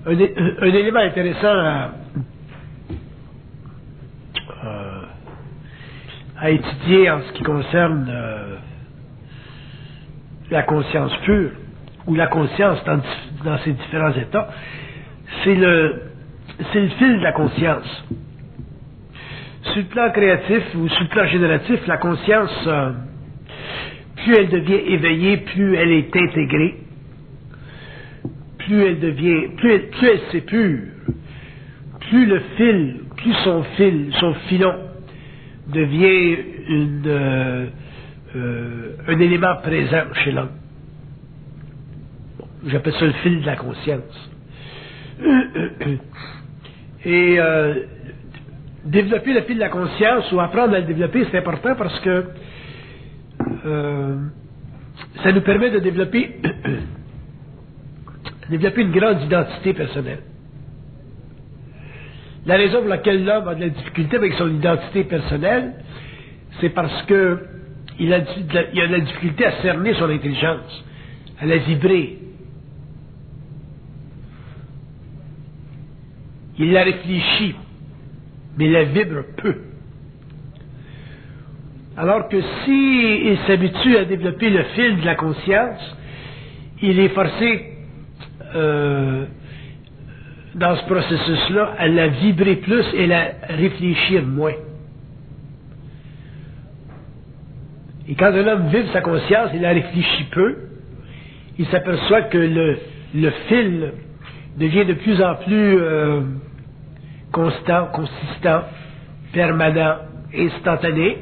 un élément intéressant à étudier en ce qui concerne la conscience pure, ou la conscience dans ses différents états, c'est le fil de la conscience. Sur le plan créatif ou sur le plan génératif, la conscience, plus elle devient éveillée, plus elle est intégrée, plus elle s'épure, plus son filon devient un élément présent chez l'homme. Bon, j'appelle ça le fil de la conscience. Et développer le fil de la conscience ou apprendre à le développer, c'est important parce que ça nous permet de développer une grande identité personnelle. La raison pour laquelle l'homme a de la difficulté avec son identité personnelle, c'est parce que il a de la difficulté à cerner son intelligence, à la vibrer. Il la réfléchit, mais la vibre peu. Alors que s'il s'habitue à développer le fil de la conscience, il est forcé dans ce processus-là à la vibrer plus et la réfléchir moins. Et quand un homme vibre sa conscience, il la réfléchit peu, il s'aperçoit que le fil devient de plus en plus constant, consistant, permanent, instantané.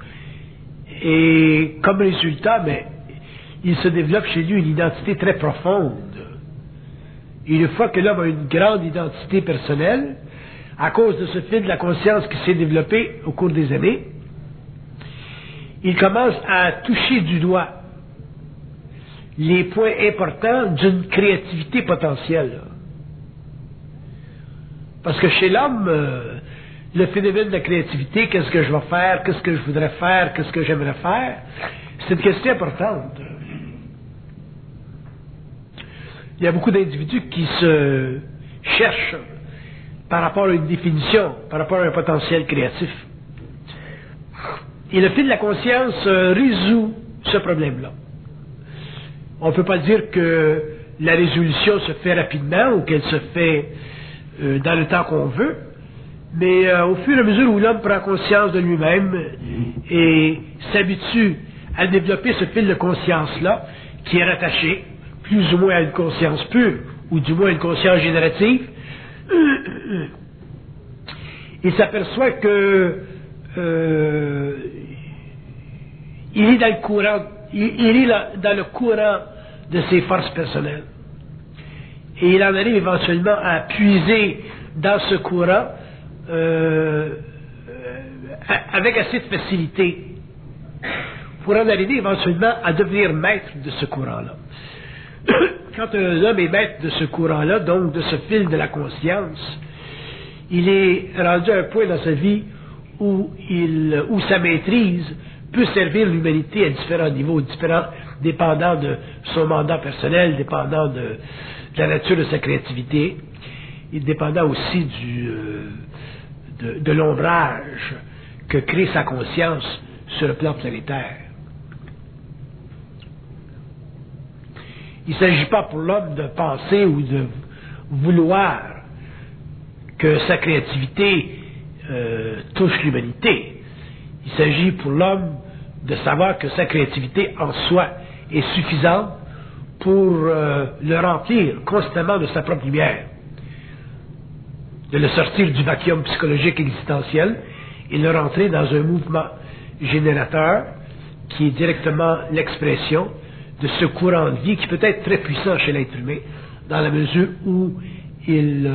Et comme résultat, il se développe chez lui une identité très profonde. Et une fois que l'homme a une grande identité personnelle, à cause de ce fil de la conscience qui s'est développé au cours des années, il commence à toucher du doigt les points importants d'une créativité potentielle. Parce que chez l'homme, le phénomène de la créativité, qu'est-ce que je vais faire, qu'est-ce que je voudrais faire, qu'est-ce que j'aimerais faire, c'est une question importante. Il y a beaucoup d'individus qui se cherchent par rapport à une définition, par rapport à un potentiel créatif. Et le fil de la conscience résout ce problème-là. On ne peut pas dire que la résolution se fait rapidement ou qu'elle se fait dans le temps qu'on veut, mais au fur et à mesure où l'homme prend conscience de lui-même et s'habitue à développer ce fil de conscience-là, qui est rattaché plus ou moins à une conscience pure, ou du moins à une conscience générative, il s'aperçoit que il est dans le courant, il est dans le courant de ses forces personnelles. Et il en arrive éventuellement à puiser dans ce courant avec assez de facilité pour en arriver éventuellement à devenir maître de ce courant-là. Quand un homme est maître de ce courant-là, donc de ce fil de la conscience, il est rendu à un point dans sa vie où sa maîtrise peut servir l'humanité à différents niveaux, dépendant de son mandat personnel, dépendant de la nature de sa créativité, et dépendant aussi de l'ombrage que crée sa conscience sur le plan planétaire. Il ne s'agit pas pour l'homme de penser ou de vouloir que sa créativité touche l'humanité. Il s'agit pour l'homme de savoir que sa créativité en soi est suffisante pour le remplir constamment de sa propre lumière, de le sortir du vacuum psychologique existentiel et le rentrer dans un mouvement générateur qui est directement l'expression de ce courant de vie qui peut être très puissant chez l'être humain dans la mesure où il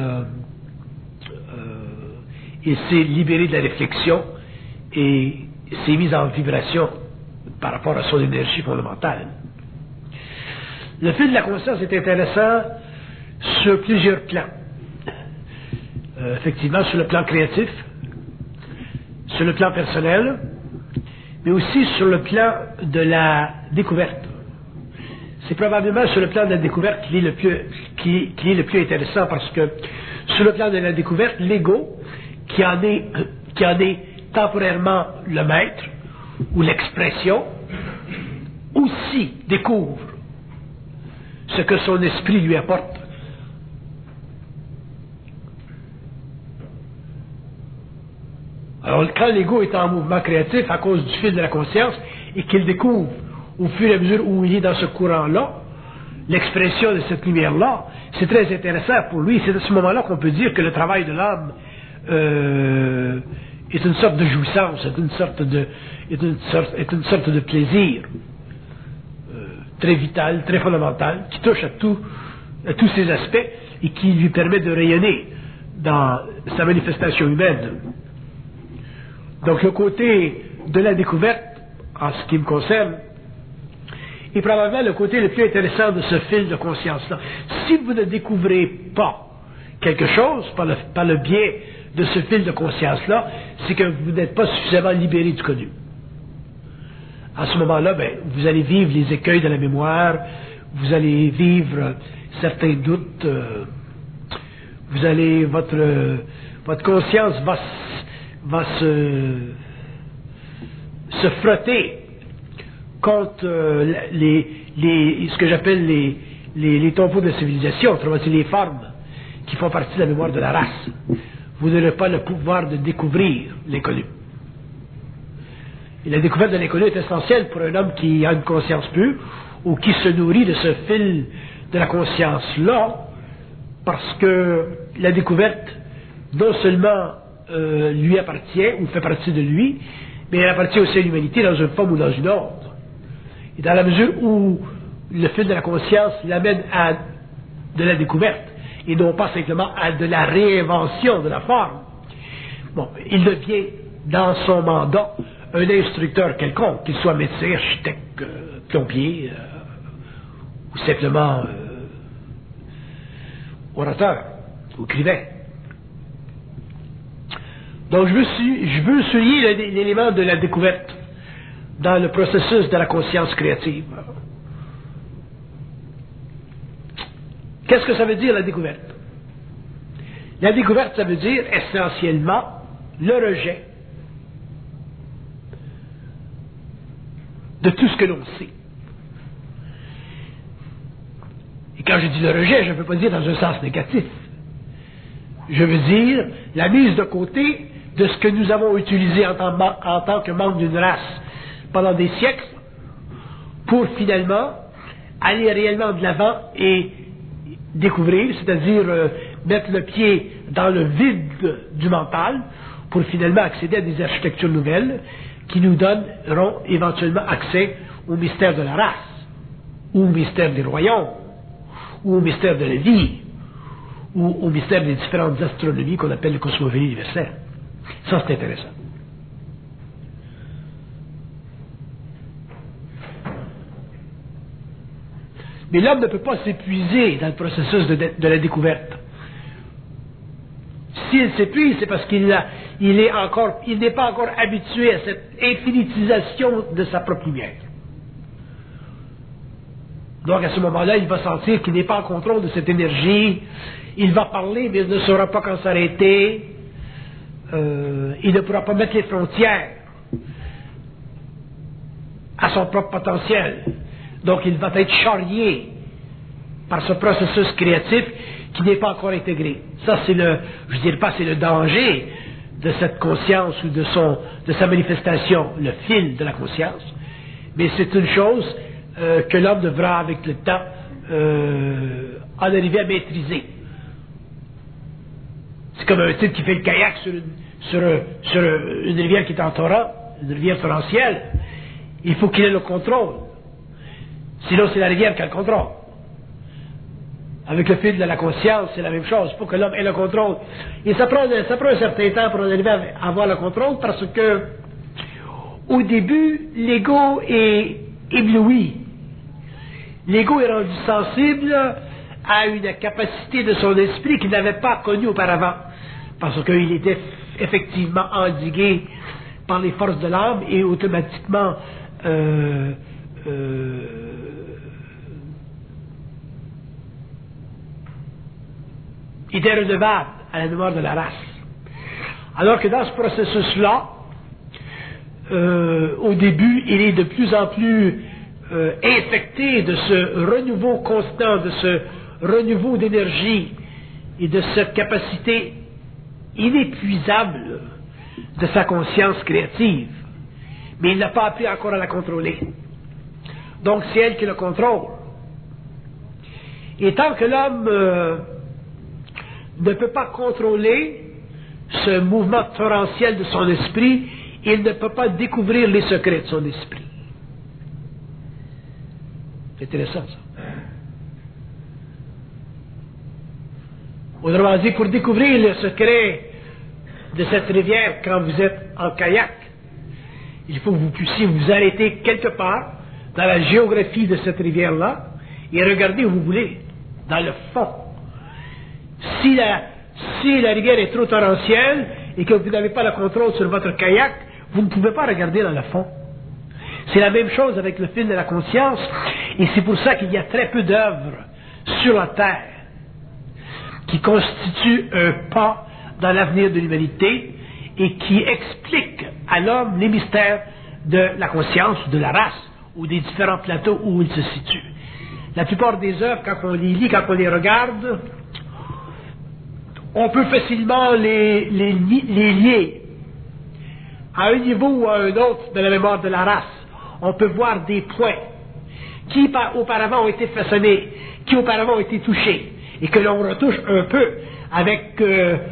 s'est libéré de la réflexion et s'est mis en vibration par rapport à son énergie fondamentale. Le fil de la conscience est intéressant sur plusieurs plans. Effectivement, sur le plan créatif, sur le plan personnel, mais aussi sur le plan de la découverte. c'est probablement sur le plan de la découverte qu'il est le plus intéressant, parce que sur le plan de la découverte, l'ego, qui en est temporairement le maître ou l'expression, aussi découvre ce que son esprit lui apporte. Alors, quand l'ego est en mouvement créatif à cause du fil de la conscience et qu'il découvre au fur et à mesure où il est dans ce courant-là, l'expression de cette lumière-là, c'est très intéressant pour lui. C'est à ce moment-là qu'on peut dire que le travail de l'âme est une sorte de jouissance, est une sorte de plaisir très vital, très fondamental, qui touche à tous ces aspects et qui lui permet de rayonner dans sa manifestation humaine. Donc le côté de la découverte, en ce qui me concerne, est probablement le côté le plus intéressant de ce fil de conscience-là. Si vous ne découvrez pas quelque chose par le biais de ce fil de conscience-là, c'est que vous n'êtes pas suffisamment libéré du connu. À ce moment-là, vous allez vivre les écueils de la mémoire, vous allez vivre certains doutes, votre conscience va se frotter contre ce que j'appelle les tombeaux de civilisation, autrement dit les formes qui font partie de la mémoire de la race. Vous n'aurez pas le pouvoir de découvrir l'inconnu. Et la découverte de l'inconnu est essentielle pour un homme qui a une conscience pure ou qui se nourrit de ce fil de la conscience-là, parce que la découverte, non seulement lui appartient ou fait partie de lui, mais elle appartient aussi à l'humanité dans une forme ou dans une autre. Et dans la mesure où le fil de la conscience l'amène à de la découverte, et non pas simplement à de la réinvention de la forme, il devient dans son mandat un instructeur quelconque, qu'il soit médecin, architecte, plombier, ou simplement orateur, ou écrivain. Donc je veux souligner l'élément de la découverte dans le processus de la conscience créative. Qu'est-ce que ça veut dire, la découverte? La découverte, ça veut dire essentiellement le rejet de tout ce que l'on sait. Et quand je dis le rejet, je ne veux pas dire dans un sens négatif. Je veux dire la mise de côté de ce que nous avons utilisé en tant que membre d'une race pendant des siècles pour finalement aller réellement de l'avant et découvrir, c'est-à-dire mettre le pied dans le vide du mental pour finalement accéder à des architectures nouvelles qui nous donneront éventuellement accès au mystère de la race, ou au mystère des royaumes, ou au mystère de la vie, ou au mystère des différentes astronomies qu'on appelle le cosmogonie universelle. Ça, c'est intéressant. Mais l'homme ne peut pas s'épuiser dans le processus de la découverte. S'il s'épuise, c'est parce qu'il n'est pas encore habitué à cette infinitisation de sa propre lumière. Donc à ce moment-là, il va sentir qu'il n'est pas en contrôle de cette énergie. Il va parler, mais il ne saura pas quand s'arrêter. Il ne pourra pas mettre les frontières à son propre potentiel. Donc il va être charrié par ce processus créatif qui n'est pas encore intégré. Ça, c'est c'est le danger de cette conscience ou de sa manifestation, le fil de la conscience. Mais c'est une chose que l'homme devra, avec le temps, en arriver à maîtriser. C'est comme un type qui fait le kayak sur une rivière qui est en torrent, une rivière torrentielle. Il faut qu'il ait le contrôle. Sinon, c'est la rivière qui a le contrôle. Avec le fil de la conscience, c'est la même chose. Il faut que l'homme ait le contrôle. Et ça prend un certain temps pour arriver à avoir le contrôle, parce que au début, l'ego est ébloui. L'ego est rendu sensible à une capacité de son esprit qu'il n'avait pas connue auparavant, parce qu'il était effectivement endigué par les forces de l'âme et automatiquement était redevable à la mémoire de la race. Alors que dans ce processus-là, au début, il est de plus en plus infecté de ce renouveau constant, de ce renouveau d'énergie et de cette capacité inépuisable de sa conscience créative. Mais il n'a pas appris encore à la contrôler. Donc c'est elle qui le contrôle. Et tant que l'homme ne peut pas contrôler ce mouvement torrentiel de son esprit, il ne peut pas découvrir les secrets de son esprit. C'est intéressant ça. Autrement dit, pour découvrir le secret de cette rivière quand vous êtes en kayak, il faut que vous puissiez vous arrêter quelque part dans la géographie de cette rivière-là et regarder où vous voulez, dans le fond. Si la rivière est trop torrentielle et que vous n'avez pas le contrôle sur votre kayak, vous ne pouvez pas regarder dans le fond. C'est la même chose avec le fil de la conscience, et c'est pour ça qu'il y a très peu d'œuvres sur la terre qui constituent un pas dans l'avenir de l'humanité et qui expliquent à l'homme les mystères de la conscience, de la race, ou des différents plateaux où il se situe. La plupart des œuvres, quand on les lit, quand on les regarde, on peut facilement les lier à un niveau ou à un autre de la mémoire de la race. On peut voir des points qui auparavant ont été façonnés, qui auparavant ont été touchés, et que l'on retouche un peu avec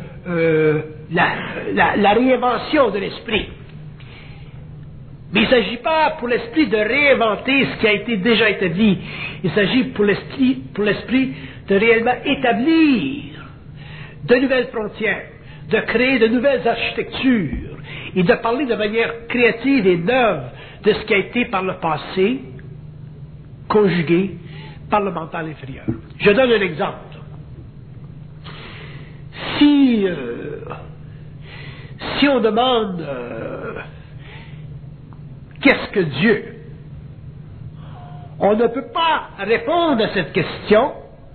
la réinvention de l'esprit. Mais il ne s'agit pas pour l'esprit de réinventer ce qui a été déjà établi. Il s'agit pour l'esprit de réellement établir de nouvelles frontières, de créer de nouvelles architectures et de parler de manière créative et neuve de ce qui a été par le passé conjugué par le mental inférieur. Je donne un exemple. Si on demande qu'est-ce que Dieu, on ne peut pas répondre à cette question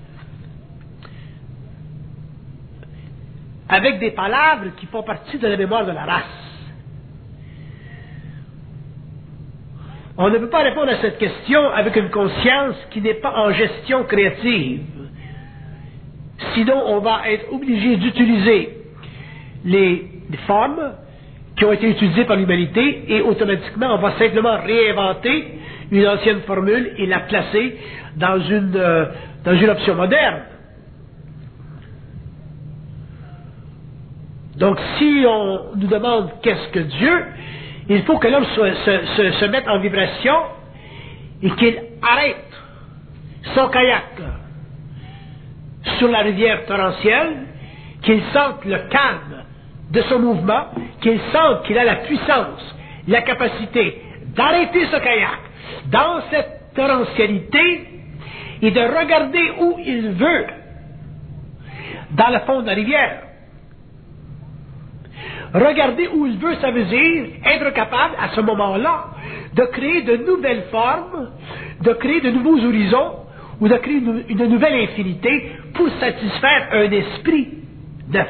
avec des palabres qui font partie de la mémoire de la race. On ne peut pas répondre à cette question avec une conscience qui n'est pas en gestion créative. Sinon, on va être obligé d'utiliser les formes qui ont été utilisées par l'humanité et automatiquement, on va simplement réinventer une ancienne formule et la placer dans une option moderne. Donc, si on nous demande qu'est-ce que Dieu, il faut que l'homme se mette en vibration et qu'il arrête son kayak sur la rivière torrentielle, qu'il sente le calme de son mouvement, qu'il sente qu'il a la puissance, la capacité d'arrêter ce kayak dans cette torrentialité et de regarder où il veut dans le fond de la rivière. Regarder où il veut, ça veut dire être capable, à ce moment-là, de créer de nouvelles formes, de créer de nouveaux horizons, ou de créer une nouvelle infinité pour satisfaire un esprit neuf.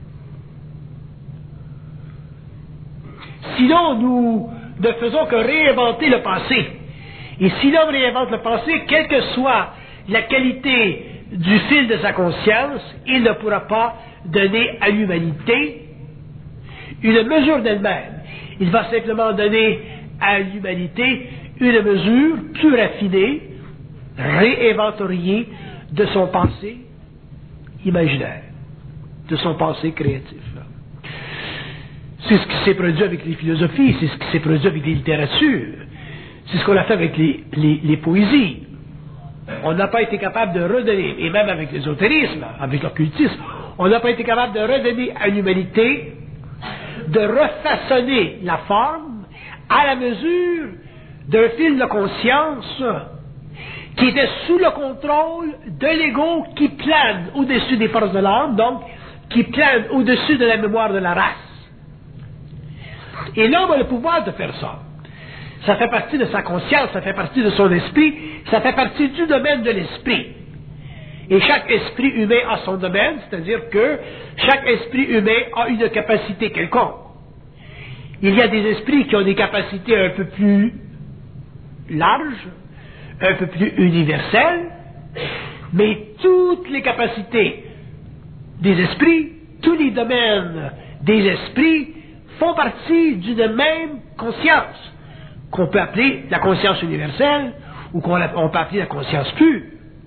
Sinon, nous ne faisons que réinventer le passé. Et si l'homme réinvente le passé, quelle que soit la qualité du fil de sa conscience, il ne pourra pas donner à l'humanité une mesure d'elle-même. Il va simplement donner à l'humanité une mesure plus raffinée, réinventoriée de son passé imaginaire, de son passé créatif. C'est ce qui s'est produit avec les philosophies, c'est ce qui s'est produit avec les littératures, c'est ce qu'on a fait avec les poésies. On n'a pas été capable de redonner, et même avec l'ésotérisme, avec l'occultisme, on n'a pas été capable de redonner à l'humanité, de refaçonner la forme à la mesure d'un fil de conscience qui était sous le contrôle de l'ego qui plane au-dessus des forces de l'âme, donc qui plane au-dessus de la mémoire de la race. Et l'homme a le pouvoir de faire ça. Ça fait partie de sa conscience, ça fait partie de son esprit, ça fait partie du domaine de l'esprit. Et chaque esprit humain a son domaine, c'est-à-dire que chaque esprit humain a une capacité quelconque. Il y a des esprits qui ont des capacités un peu plus larges, un peu plus universelles, mais toutes les capacités des esprits, tous les domaines des esprits font partie d'une même conscience, qu'on peut appeler la conscience universelle, ou qu'on peut appeler la conscience pure.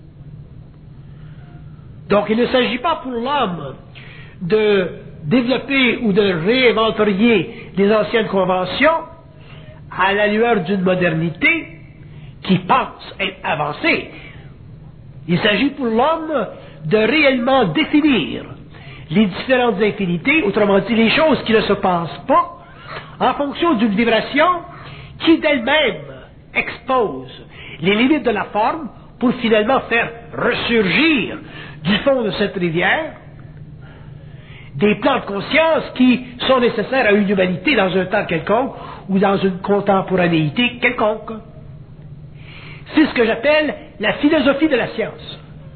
Donc il ne s'agit pas pour l'homme de développer ou de réinventorier les anciennes conventions à la lueur d'une modernité qui pense être avancée. Il s'agit pour l'homme de réellement définir les différentes infinités, autrement dit les choses qui ne se passent pas, en fonction d'une vibration qui d'elle-même expose les limites de la forme pour finalement faire ressurgir du fond de cette rivière des plans de conscience qui sont nécessaires à une humanité dans un temps quelconque ou dans une contemporanéité quelconque. C'est ce que j'appelle la philosophie de la science.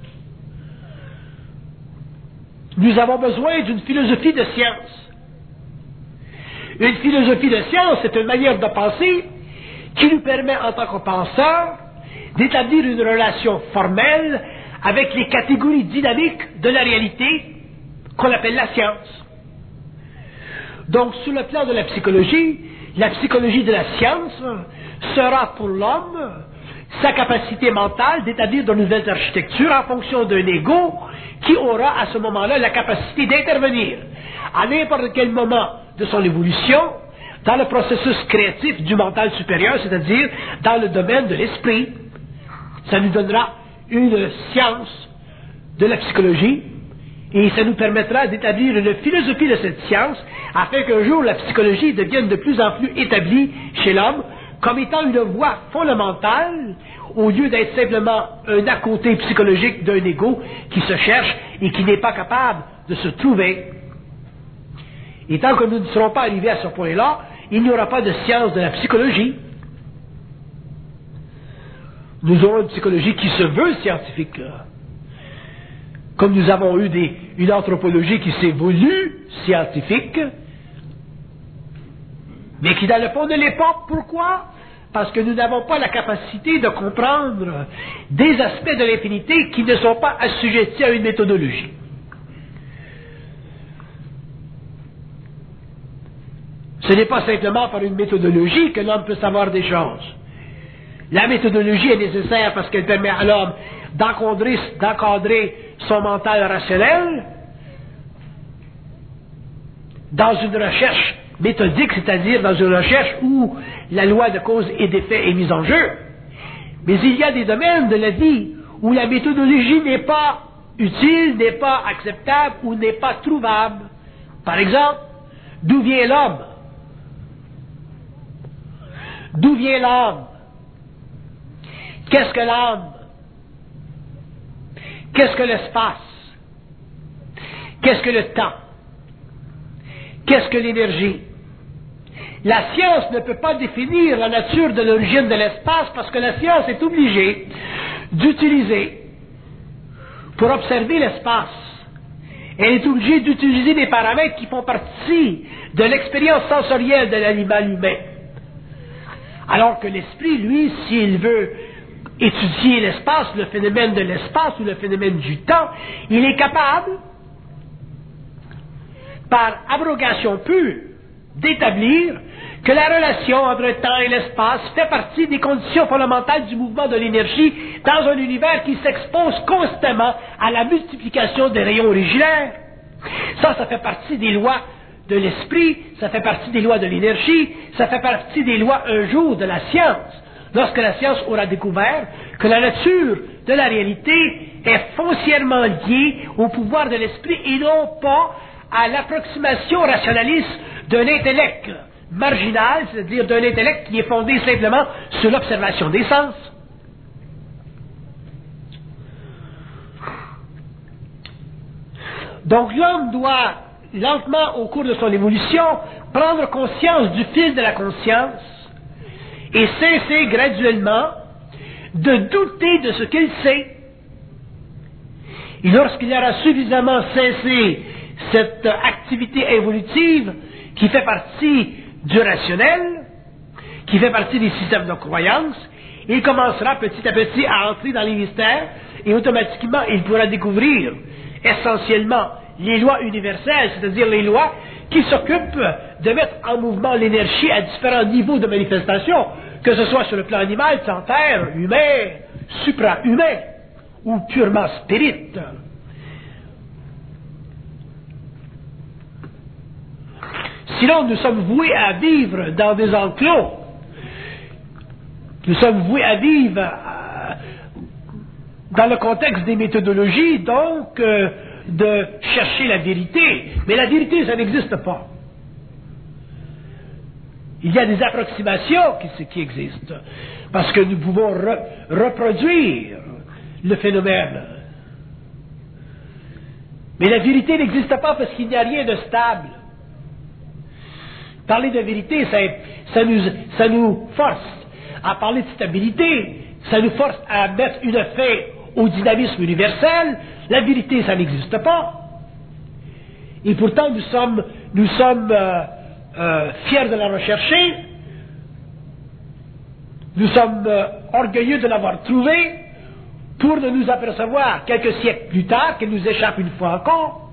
Nous avons besoin d'une philosophie de science. Une philosophie de science, c'est une manière de penser qui nous permet, en tant que penseurs, d'établir une relation formelle avec les catégories dynamiques de la réalité qu'on appelle la science. Donc, sur le plan de la psychologie de la science sera pour l'homme sa capacité mentale d'établir de nouvelles architectures en fonction d'un ego qui aura à ce moment-là la capacité d'intervenir à n'importe quel moment de son évolution dans le processus créatif du mental supérieur, c'est-à-dire dans le domaine de l'esprit. Ça nous donnera une science de la psychologie et ça nous permettra d'établir une philosophie de cette science afin qu'un jour la psychologie devienne de plus en plus établie chez l'homme comme étant une voie fondamentale au lieu d'être simplement un à-côté psychologique d'un ego qui se cherche et qui n'est pas capable de se trouver. Et tant que nous ne serons pas arrivés à ce point-là, il n'y aura pas de science de la psychologie. Nous aurons une psychologie qui se veut scientifique. Comme nous avons eu une anthropologie qui s'est voulue scientifique, mais qui dans le fond ne l'est pas. Pourquoi? Parce que nous n'avons pas la capacité de comprendre des aspects de l'infinité qui ne sont pas assujettis à une méthodologie. Ce n'est pas simplement par une méthodologie que l'homme peut savoir des choses. La méthodologie est nécessaire parce qu'elle permet à l'homme d'encadrer son mental rationnel dans une recherche méthodique, c'est-à-dire dans une recherche où la loi de cause et d'effet est mise en jeu. Mais il y a des domaines de la vie où la méthodologie n'est pas utile, n'est pas acceptable ou n'est pas trouvable. Par exemple, d'où vient l'homme? D'où vient l'âme? Qu'est-ce que l'âme? Qu'est-ce que l'espace? Qu'est-ce que le temps? Qu'est-ce que l'énergie? La science ne peut pas définir la nature de l'origine de l'espace parce que la science est obligée d'utiliser, pour observer l'espace, elle est obligée d'utiliser des paramètres qui font partie de l'expérience sensorielle de l'animal humain. Alors que l'esprit, lui, s'il veut étudier l'espace, le phénomène de l'espace ou le phénomène du temps, il est capable, par abrogation pure, d'établir que la relation entre le temps et l'espace fait partie des conditions fondamentales du mouvement de l'énergie dans un univers qui s'expose constamment à la multiplication des rayons originaires. Ça fait partie des lois de l'esprit, ça fait partie des lois de l'énergie, ça fait partie des lois un jour de la science. Lorsque la science aura découvert que la nature de la réalité est foncièrement liée au pouvoir de l'esprit et non pas à l'approximation rationaliste d'un intellect marginal, c'est-à-dire d'un intellect qui est fondé simplement sur l'observation des sens. Donc l'homme doit, lentement au cours de son évolution, prendre conscience du fil de la conscience et cesser graduellement de douter de ce qu'il sait. Et lorsqu'il aura suffisamment cessé cette activité évolutive qui fait partie du rationnel, qui fait partie des systèmes de croyance, il commencera petit à petit à entrer dans les mystères et automatiquement il pourra découvrir essentiellement les lois universelles, c'est-à-dire les lois qui s'occupent de mettre en mouvement l'énergie à différents niveaux de manifestation, que ce soit sur le plan animal, terre, humain, supra-humain ou purement spirit. Sinon, nous sommes voués à vivre dans des enclos. Nous sommes voués à vivre dans le contexte des méthodologies, donc, de chercher la vérité. Mais la vérité, ça n'existe pas. Il y a des approximations qui existent, parce que nous pouvons reproduire le phénomène. Mais la vérité n'existe pas parce qu'il n'y a rien de stable. Parler de vérité, ça nous force à parler de stabilité, ça nous force à mettre une fin au dynamisme universel. La vérité, ça n'existe pas. Et pourtant, nous sommes fiers de la rechercher, nous sommes orgueilleux de l'avoir trouvée, pour ne nous apercevoir quelques siècles plus tard qu'elle nous échappe une fois encore.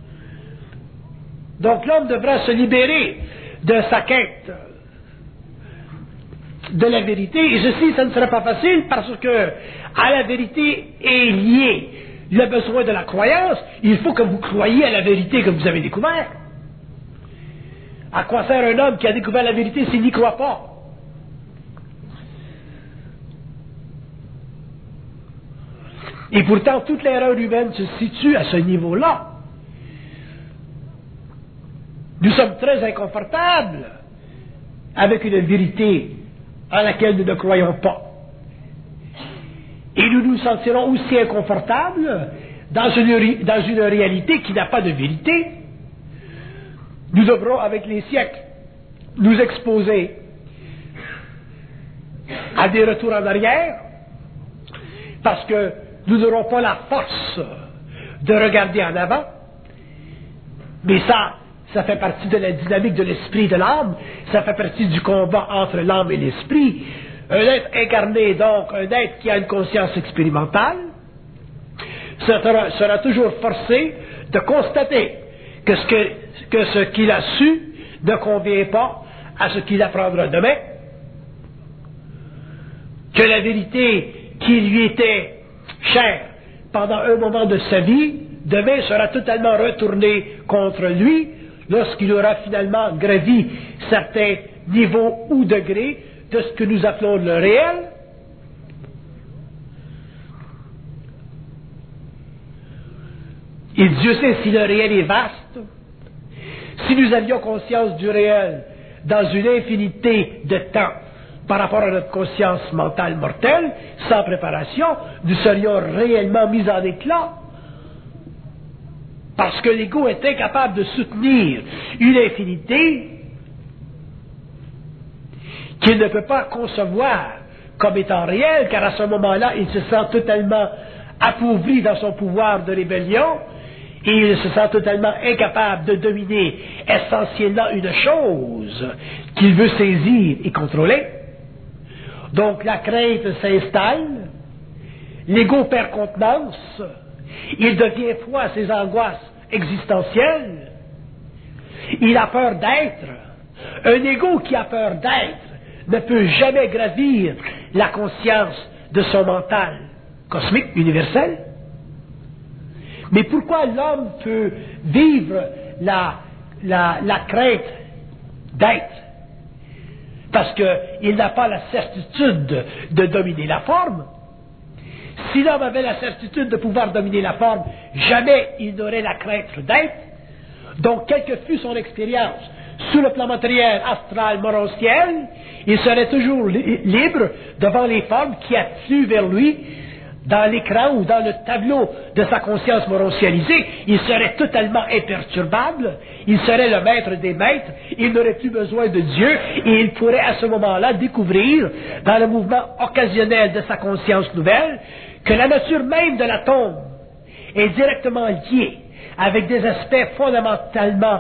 Donc l'homme devra se libérer de sa quête de la vérité, et ceci, ça ne sera pas facile parce que à la vérité est lié le besoin de la croyance. Il faut que vous croyiez à la vérité que vous avez découverte. À quoi sert un homme qui a découvert la vérité s'il n'y croit pas? Et pourtant, toute l'erreur humaine se situe à ce niveau-là. Nous sommes très inconfortables avec une vérité à laquelle nous ne croyons pas. Et nous nous sentirons aussi inconfortables dans une réalité qui n'a pas de vérité. Nous devrons, avec les siècles, nous exposer à des retours en arrière, parce que nous n'aurons pas la force de regarder en avant. Mais ça fait partie de la dynamique de l'esprit et de l'âme, ça fait partie du combat entre l'âme et l'esprit. Un être incarné, donc, un être qui a une conscience expérimentale, sera toujours forcé de constater que ce qu'il a su ne convient pas à ce qu'il apprendra demain, que la vérité qui lui était chère pendant un moment de sa vie, demain sera totalement retournée contre lui lorsqu'il aura finalement gravi certains niveaux ou degrés de ce que nous appelons le réel. Et Dieu sait si le réel est vaste. Si nous avions conscience du réel dans une infinité de temps par rapport à notre conscience mentale mortelle, sans préparation, nous serions réellement mis en éclat. Parce que l'ego est incapable de soutenir une infinité qu'il ne peut pas concevoir comme étant réelle, car à ce moment-là, il se sent totalement appauvri dans son pouvoir de rébellion, et il se sent totalement incapable de dominer essentiellement une chose qu'il veut saisir et contrôler. Donc la crainte s'installe, l'ego perd contenance, il devient froid à ses angoisses existentielles, il a peur d'être. Un ego qui a peur d'être ne peut jamais gravir la conscience de son mental cosmique, universel. Mais pourquoi l'homme peut vivre la crainte d'être? Parce qu'il n'a pas la certitude de dominer la forme. Si l'homme avait la certitude de pouvoir dominer la forme, jamais il n'aurait la crainte d'être. Donc, quelle que fût son expérience, sous le plan matériel, astral, morontiel, il serait toujours libre devant les formes qui affluent vers lui dans l'écran ou dans le tableau de sa conscience morontialisée. Il serait totalement imperturbable, il serait le maître des maîtres, il n'aurait plus besoin de Dieu, et il pourrait à ce moment-là découvrir, dans le mouvement occasionnel de sa conscience nouvelle, que la nature même de l'atome est directement lié avec des aspects fondamentalement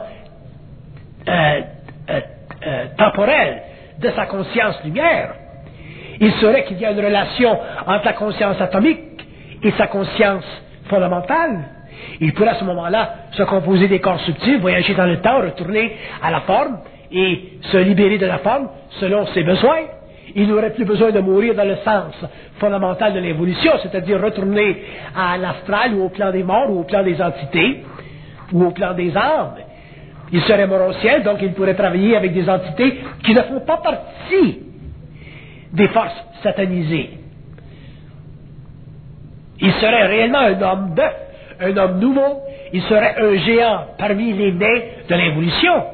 temporels de sa conscience lumière, il serait qu'il y a une relation entre la conscience atomique et sa conscience fondamentale. Il pourrait à ce moment-là se composer des corps subtils, voyager dans le temps, retourner à la forme et se libérer de la forme selon ses besoins. Il n'aurait plus besoin de mourir dans le sens fondamental de l'évolution, c'est-à-dire retourner à l'astral ou au plan des morts ou au plan des entités ou au plan des âmes. Il serait mort au ciel, donc il pourrait travailler avec des entités qui ne font pas partie des forces satanisées. Il serait réellement un homme bœuf, un homme nouveau, il serait un géant parmi les nés de l'évolution.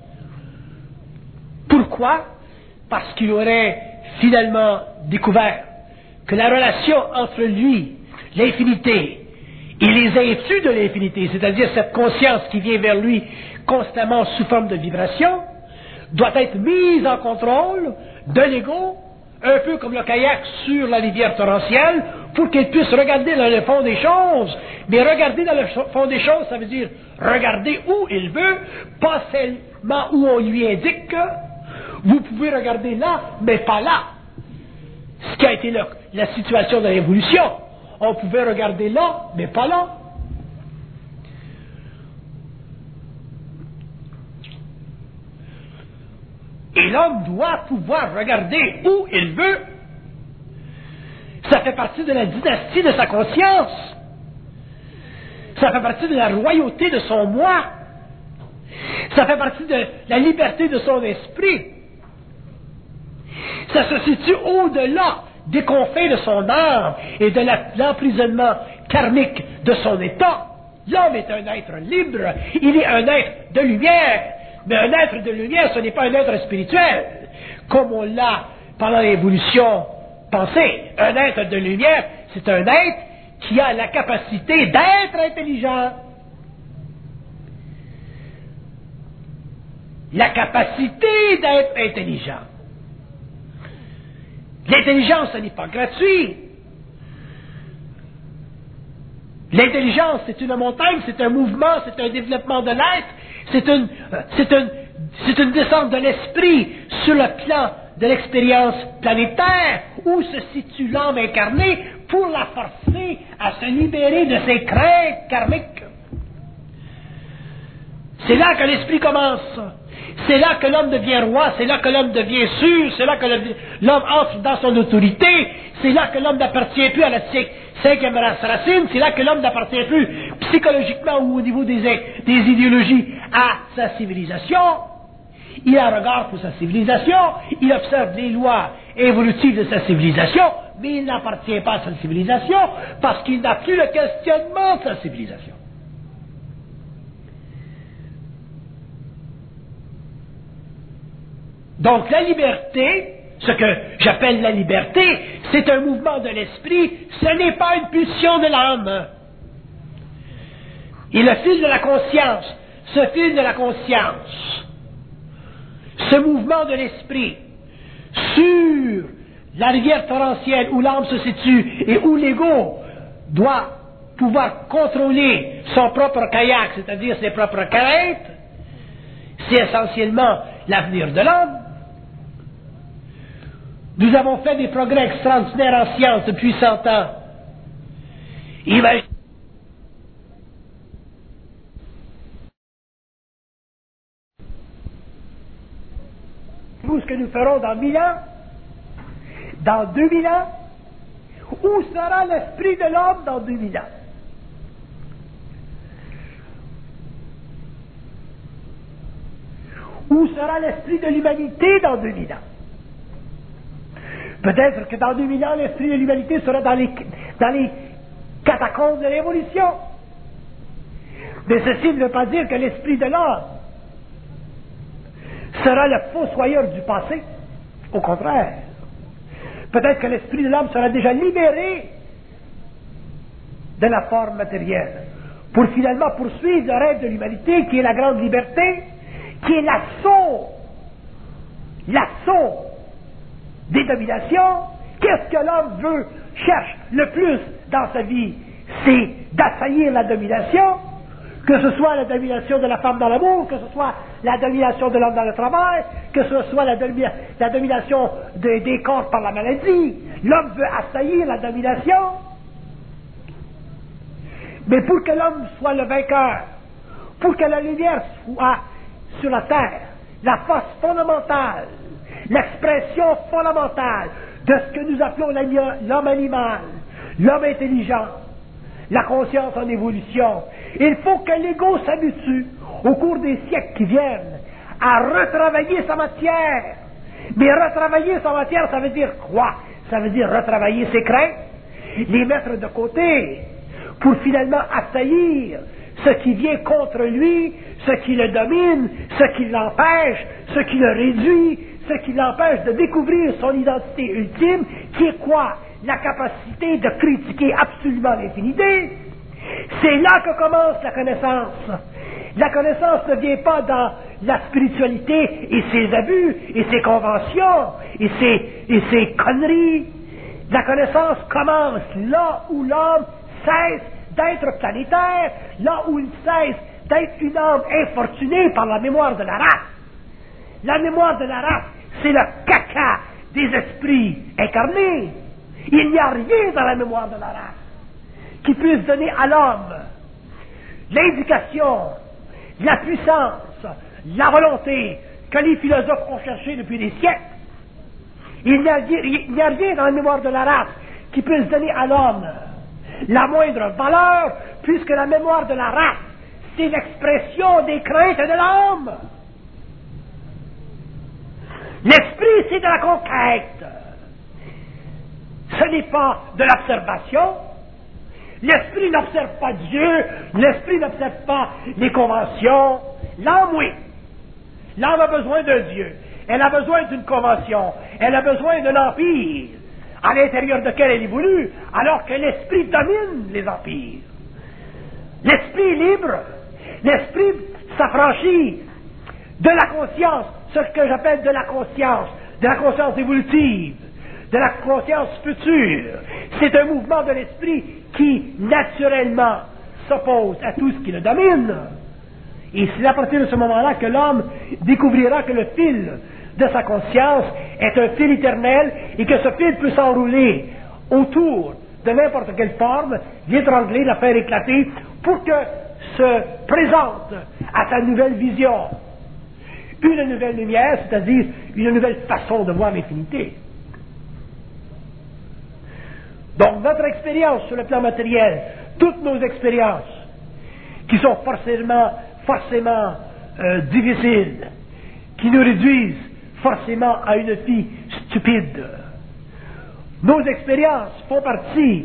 Pourquoi? Parce qu'il aurait finalement découvert que la relation entre lui, l'infinité, et les intus de l'infinité, c'est-à-dire cette conscience qui vient vers lui constamment sous forme de vibration, doit être mise en contrôle de l'ego, un peu comme le kayak sur la rivière torrentielle, pour qu'il puisse regarder dans le fond des choses. Mais regarder dans le fond des choses, ça veut dire regarder où il veut, pas seulement où on lui indique. Vous pouvez regarder là, mais pas là. Ce qui a été la situation de l'évolution. On pouvait regarder là, mais pas là. Et l'homme doit pouvoir regarder où il veut. Ça fait partie de la dynastie de sa conscience. Ça fait partie de la royauté de son moi. Ça fait partie de la liberté de son esprit. Ça se situe au-delà des confins de son âme et de l'emprisonnement karmique de son état. L'homme est un être libre. Il est un être de lumière. Mais un être de lumière, ce n'est pas un être spirituel, comme on l'a, pendant l'évolution, pensé. Un être de lumière, c'est un être qui a la capacité d'être intelligent. La capacité d'être intelligent. L'intelligence, ce n'est pas gratuit. L'intelligence, c'est une montagne, c'est un mouvement, c'est un développement de l'être, c'est une descente de l'esprit sur le plan de l'expérience planétaire où se situe l'âme incarnée pour la forcer à se libérer de ses craintes karmiques. C'est là que l'esprit commence. C'est là que l'homme devient roi, c'est là que l'homme devient sûr, c'est là que l'homme entre dans son autorité, c'est là que l'homme n'appartient plus à la cinquième race racine, c'est là que l'homme n'appartient plus psychologiquement ou au niveau des idéologies à sa civilisation. Il a un regard pour sa civilisation, il observe les lois évolutives de sa civilisation, mais il n'appartient pas à sa civilisation parce qu'il n'a plus le questionnement de sa civilisation. Donc la liberté, ce que j'appelle la liberté, c'est un mouvement de l'esprit, ce n'est pas une pulsion de l'âme. Et le fil de la conscience, ce fil de la conscience, ce mouvement de l'esprit sur la rivière torrentielle où l'âme se situe et où l'ego doit pouvoir contrôler son propre kayak, c'est-à-dire ses propres craintes, c'est essentiellement l'avenir de l'homme. Nous avons fait des progrès extraordinaires en science depuis 100 ans. Imaginez ce que nous ferons dans 1000 ans, dans 2000 ans, où sera l'esprit de l'homme dans 2000 ans? Où sera l'esprit de l'humanité dans 2000 ans? Peut-être que dans 2000 ans, l'esprit de l'humanité sera dans les catacombes de l'évolution. Mais ceci ne veut pas dire que l'esprit de l'homme sera le fossoyeur du passé. Au contraire. Peut-être que l'esprit de l'homme sera déjà libéré de la forme matérielle pour finalement poursuivre le rêve de l'humanité qui est la grande liberté, qui est l'assaut des dominations. Qu'est-ce que l'homme cherche le plus dans sa vie? c'est d'assaillir la domination, que ce soit la domination de la femme dans l'amour, que ce soit la domination de l'homme dans le travail, que ce soit la domination des corps par la maladie. L'homme veut assaillir la domination. Mais pour que l'homme soit le vainqueur, pour que la lumière soit sur la terre, la force fondamentale, l'expression fondamentale de ce que nous appelons l'homme animal, l'homme intelligent, la conscience en évolution, il faut que l'ego s'habitue, au cours des siècles qui viennent, à retravailler sa matière. Mais retravailler sa matière, ça veut dire quoi? Ça veut dire retravailler ses craintes, les mettre de côté, pour finalement assaillir ce qui vient contre lui, ce qui le domine, ce qui l'empêche, ce qui le réduit, ce qui l'empêche de découvrir son identité ultime, qui est quoi? La capacité de critiquer absolument l'infinité. C'est là que commence la connaissance. La connaissance ne vient pas dans la spiritualité et ses abus, et ses conventions, et ses conneries. La connaissance commence là où l'homme cesse d'être planétaire, là où il cesse d'être une âme infortunée par la mémoire de la race. La mémoire de la race, c'est le caca des esprits incarnés. Il n'y a rien dans la mémoire de la race qui puisse donner à l'homme l'indication, la puissance, la volonté que les philosophes ont cherché depuis des siècles. Il n'y a rien dans la mémoire de la race qui puisse donner à l'homme la moindre valeur, puisque la mémoire de la race, c'est l'expression des craintes de l'homme. L'esprit, c'est de la conquête. Ce n'est pas de l'observation. L'esprit n'observe pas Dieu, l'esprit n'observe pas les conventions. L'âme, oui. L'âme a besoin de Dieu. Elle a besoin d'une convention. Elle a besoin d'un empire à l'intérieur duquel elle évolue, alors que l'esprit domine les empires. L'esprit est libre. L'esprit s'affranchit de la conscience, ce que j'appelle de la conscience évolutive, de la conscience future. C'est un mouvement de l'esprit qui, naturellement, s'oppose à tout ce qui le domine. Et c'est à partir de ce moment-là que l'homme découvrira que le fil de sa conscience est un fil éternel et que ce fil peut s'enrouler autour de n'importe quelle forme, l'étrangler, la faire éclater, pour que se présente à sa nouvelle vision une nouvelle lumière, c'est-à-dire une nouvelle façon de voir l'infinité. Donc notre expérience sur le plan matériel, toutes nos expériences, qui sont forcément difficiles, qui nous réduisent forcément à une vie stupide, nos expériences font partie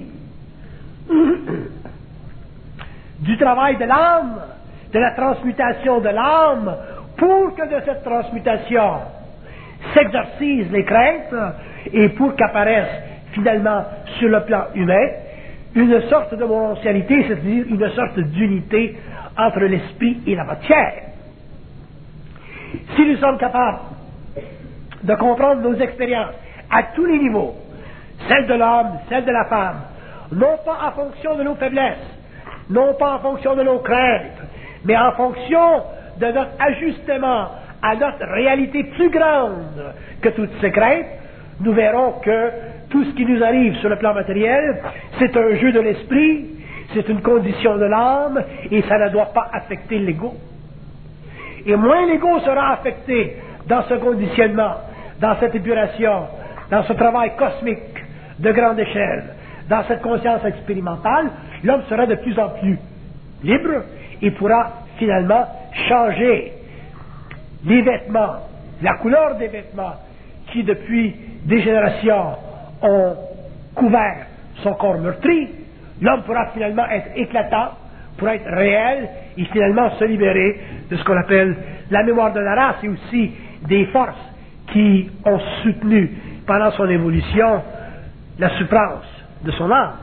du travail de l'âme, de la transmutation de l'âme, pour que de cette transmutation s'exercisent les craintes et pour qu'apparaisse finalement sur le plan humain une sorte de monentialité, c'est-à-dire une sorte d'unité entre l'esprit et la matière. Si nous sommes capables de comprendre nos expériences à tous les niveaux, celles de l'homme, celles de la femme, non pas en fonction de nos faiblesses, non pas en fonction de nos craintes, mais en fonction de notre ajustement à notre réalité plus grande que toutes ces craintes, nous verrons que tout ce qui nous arrive sur le plan matériel, c'est un jeu de l'esprit, c'est une condition de l'âme, et ça ne doit pas affecter l'ego. Et moins l'ego sera affecté dans ce conditionnement, dans cette épuration, dans ce travail cosmique de grande échelle, dans cette conscience expérimentale, l'homme sera de plus en plus libre et pourra finalement changer les vêtements, la couleur des vêtements qui depuis des générations ont couvert son corps meurtri. L'homme pourra finalement être éclatant, pourra être réel et finalement se libérer de ce qu'on appelle la mémoire de la race et aussi des forces qui ont soutenu pendant son évolution la souffrance de son âme.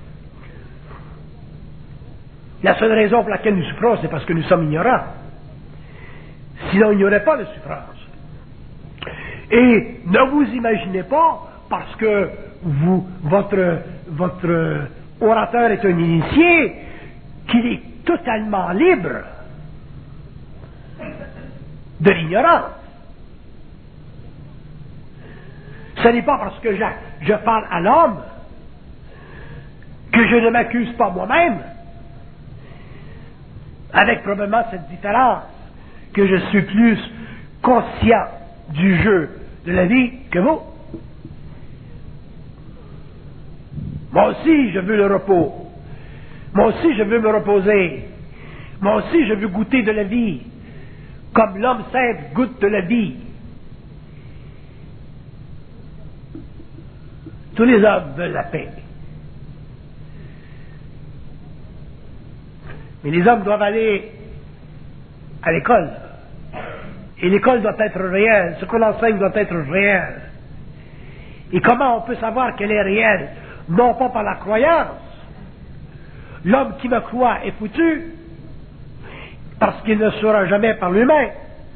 La seule raison pour laquelle nous souffrons, c'est parce que nous sommes ignorants. Sinon, il n'y aurait pas de souffrance. Et ne vous imaginez pas, parce que votre orateur est un initié, qu'il est totalement libre de l'ignorance. Ce n'est pas parce que je parle à l'homme que je ne m'accuse pas moi-même, avec probablement cette différence que je suis plus conscient du jeu de la vie que vous. Moi aussi, je veux le repos. Moi aussi, je veux me reposer. Moi aussi, je veux goûter de la vie, comme l'homme simple goûte de la vie. Tous les hommes veulent la paix. Mais les hommes doivent aller à l'école. Et l'école doit être réelle. Ce qu'on enseigne doit être réel. Et comment on peut savoir qu'elle est réelle? Non pas par la croyance. L'homme qui me croit est foutu, parce qu'il ne sera jamais par lui-même.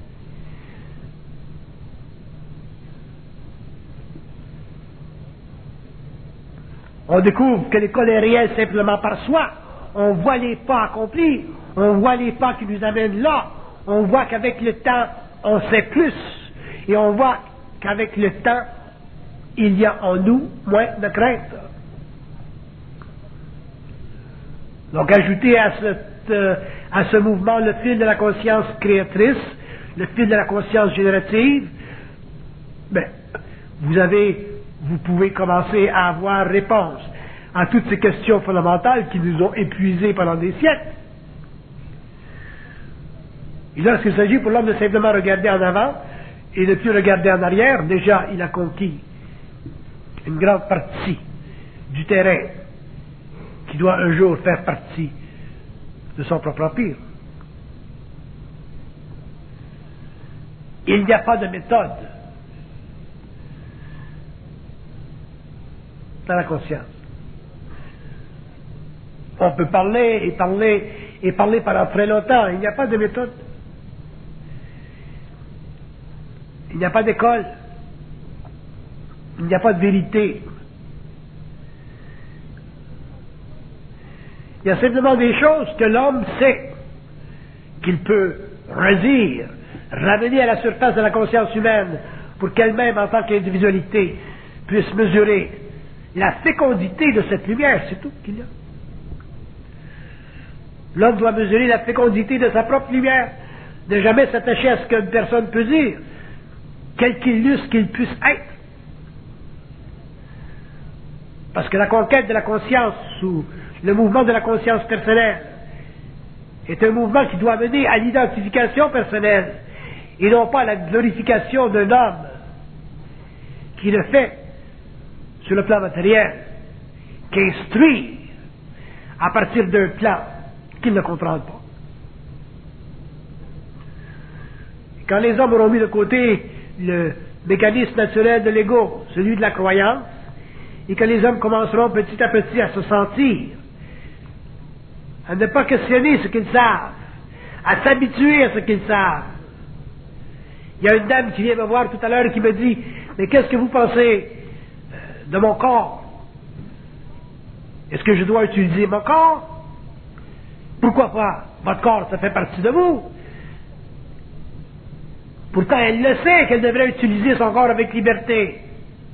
On découvre que l'école est réelle simplement par soi. On voit les pas accomplis, on voit les pas qui nous amènent là, on voit qu'avec le temps, on sait plus, et on voit qu'avec le temps, il y a en nous moins de crainte. Donc, ajoutez à ce mouvement le fil de la conscience créatrice, le fil de la conscience générative, vous pouvez commencer à avoir réponse à toutes ces questions fondamentales qui nous ont épuisés pendant des siècles. Et lorsqu'il s'agit pour l'homme de simplement regarder en avant et ne plus regarder en arrière, déjà il a conquis une grande partie du terrain qui doit un jour faire partie de son propre empire. Il n'y a pas de méthode dans la conscience. On peut parler et parler et parler pendant très longtemps. Il n'y a pas de méthode. Il n'y a pas d'école. Il n'y a pas de vérité. Il y a simplement des choses que l'homme sait qu'il peut redire, ramener à la surface de la conscience humaine pour qu'elle-même, en tant qu'individualité, puisse mesurer la fécondité de cette lumière. C'est tout qu'il y a. L'homme doit mesurer la fécondité de sa propre lumière, ne jamais s'attacher à ce qu'une personne peut dire, quelque illustre qu'il puisse être. Parce que la conquête de la conscience, ou le mouvement de la conscience personnelle, est un mouvement qui doit mener à l'identification personnelle, et non pas à la glorification d'un homme qui le fait sur le plan matériel, qui instruit à partir d'un plan qu'ils ne comprennent pas. Quand les hommes auront mis de côté le mécanisme naturel de l'ego, celui de la croyance, et que les hommes commenceront petit à petit à se sentir, à ne pas questionner ce qu'ils savent, à s'habituer à ce qu'ils savent. Il y a une dame qui vient me voir tout à l'heure et qui me dit « Mais qu'est-ce que vous pensez de mon corps? Est-ce que je dois utiliser mon corps? Pourquoi pas? Votre corps, ça fait partie de vous. » Pourtant, elle le sait qu'elle devrait utiliser son corps avec liberté.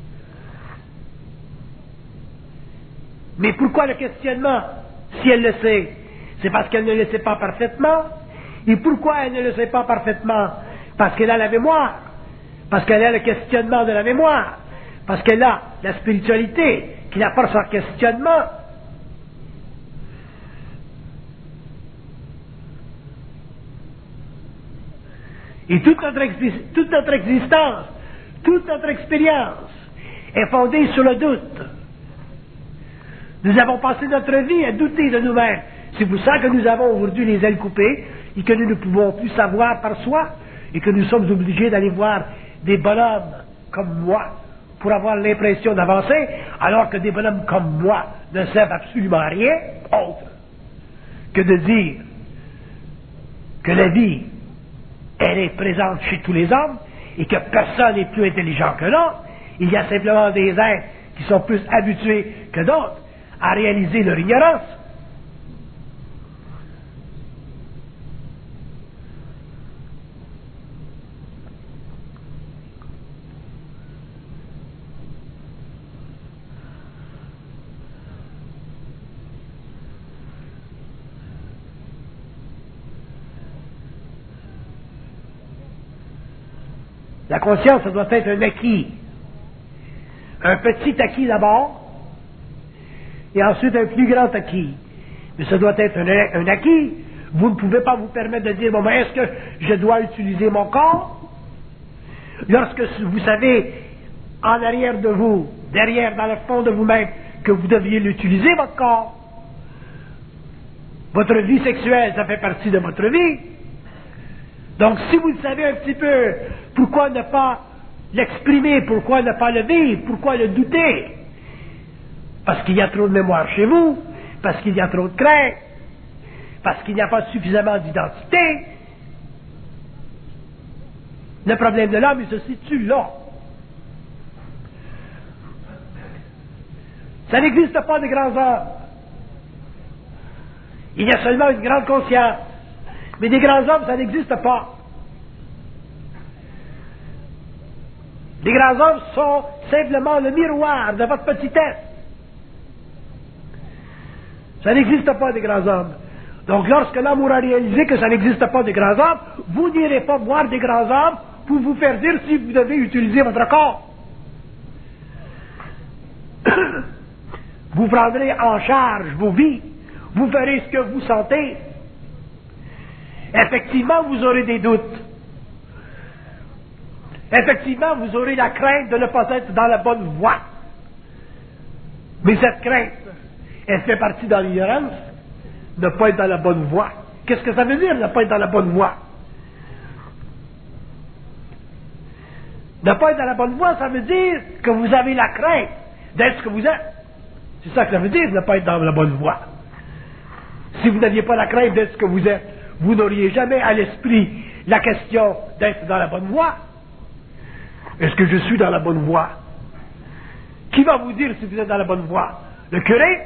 Mais pourquoi le questionnement, si elle le sait? C'est parce qu'elle ne le sait pas parfaitement. Et pourquoi elle ne le sait pas parfaitement? Parce qu'elle a la mémoire. Parce qu'elle a le questionnement de la mémoire. Parce qu'elle a la spiritualité qui n'a pas son questionnement. Et toute notre existence, toute notre expérience est fondée sur le doute. Nous avons passé notre vie à douter de nous-mêmes. C'est pour ça que nous avons aujourd'hui les ailes coupées et que nous ne pouvons plus savoir par soi et que nous sommes obligés d'aller voir des bonhommes comme moi pour avoir l'impression d'avancer, alors que des bonhommes comme moi ne servent absolument à rien autre que de dire que la vie, elle est présente chez tous les hommes et que personne n'est plus intelligent que l'autre. Il y a simplement des êtres qui sont plus habitués que d'autres à réaliser leur ignorance. La conscience, ça doit être un acquis. Un petit acquis d'abord, et ensuite un plus grand acquis. Mais ça doit être un acquis. Vous ne pouvez pas vous permettre de dire, bon, mais est-ce que je dois utiliser mon corps? Lorsque vous savez, en arrière de vous, derrière, dans le fond de vous-même, que vous deviez l'utiliser, votre corps. Votre vie sexuelle, ça fait partie de votre vie. Donc, si vous le savez un petit peu, pourquoi ne pas l'exprimer, pourquoi ne pas le vivre, pourquoi le douter? Parce qu'il y a trop de mémoire chez vous, parce qu'il y a trop de crainte, parce qu'il n'y a pas suffisamment d'identité. Le problème de l'homme, il se situe là. Ça n'existe pas de grands hommes. Il y a seulement une grande conscience. Mais des grands hommes, ça n'existe pas. Les grands hommes sont simplement le miroir de votre petitesse. Ça n'existe pas des grands hommes. Donc lorsque l'homme aura réalisé que ça n'existe pas des grands hommes, vous n'irez pas voir des grands hommes pour vous faire dire si vous devez utiliser votre corps. Vous prendrez en charge vos vies. Vous ferez ce que vous sentez. Effectivement, vous aurez des doutes. Effectivement, vous aurez la crainte de ne pas être dans la bonne voie. Mais cette crainte, elle fait partie de l'ignorance, ne pas être dans la bonne voie. Qu'est-ce que ça veut dire, ne pas être dans la bonne voie? Ne pas être dans la bonne voie, ça veut dire que vous avez la crainte d'être ce que vous êtes. C'est ça que ça veut dire, ne pas être dans la bonne voie. Si vous n'aviez pas la crainte d'être ce que vous êtes, vous n'auriez jamais à l'esprit la question d'être dans la bonne voie. Est-ce que je suis dans la bonne voie? Qui va vous dire si vous êtes dans la bonne voie? Le curé?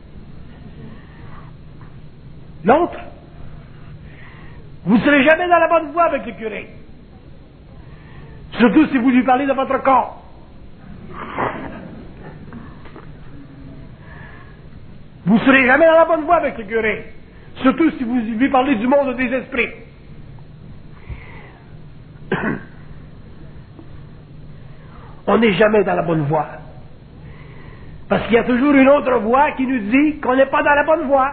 L'autre? Vous ne serez jamais dans la bonne voie avec le curé. Surtout si vous lui parlez de votre corps. Vous ne serez jamais dans la bonne voie avec le curé. Surtout si vous lui parlez du monde des esprits. On n'est jamais dans la bonne voie. Parce qu'il y a toujours une autre voie qui nous dit qu'on n'est pas dans la bonne voie.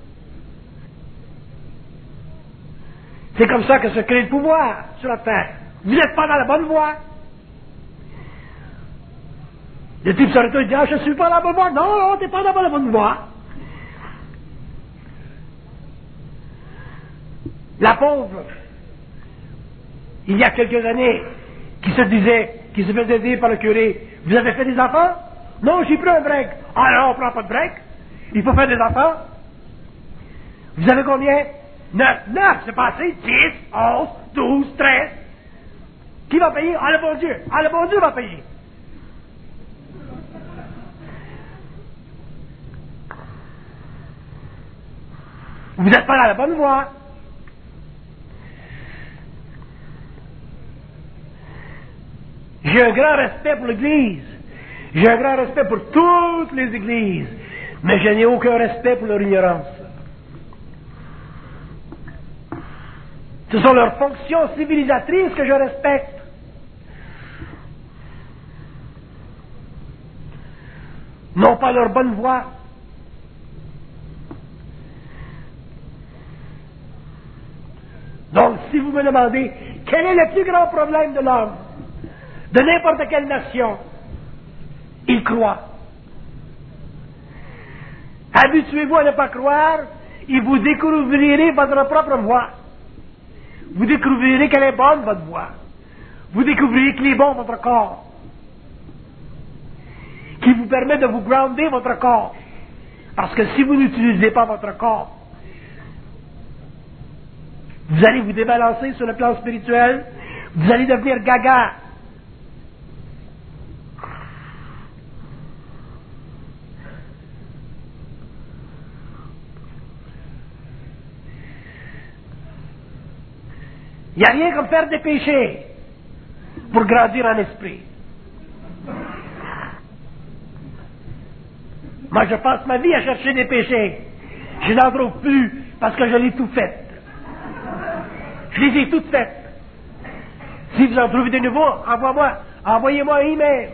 C'est comme ça que se crée le pouvoir sur la terre. Vous n'êtes pas dans la bonne voie. Le type s'arrête et dit, ah, je ne suis pas dans la bonne voie. Non, non, tu n'es pas dans la bonne voie. La pauvre, il y a quelques années, qui se faisait dire par le curé, vous avez fait des enfants? Non, j'ai pris un break. Ah non, on ne prend pas de break. Il faut faire des enfants. Vous avez combien? 9, c'est pas assez. 10, 11, 12, 13. Qui va payer? Ah, le bon Dieu. Ah, le bon Dieu va payer. Vous n'êtes pas dans la bonne voie. J'ai un grand respect pour l'Église. J'ai un grand respect pour toutes les Églises. Mais je n'ai aucun respect pour leur ignorance. Ce sont leurs fonctions civilisatrices que je respecte. Non pas leur bonne voie. Donc, si vous me demandez quel est le plus grand problème de l'homme, de n'importe quelle nation, il croit. Habituez-vous à ne pas croire et vous découvrirez votre propre voie. Vous découvrirez qu'elle est bonne, votre voie. Vous découvrirez qu'il est bon, votre corps. Qui vous permet de vous grounder votre corps. Parce que si vous n'utilisez pas votre corps, vous allez vous débalancer sur le plan spirituel, vous allez devenir gaga. Il n'y a rien comme faire des péchés pour grandir en esprit. Moi, je passe ma vie à chercher des péchés. Je n'en trouve plus parce que je l'ai tout fait. Je les ai toutes faites. Si vous en trouvez de nouveaux, envoyez-moi un email.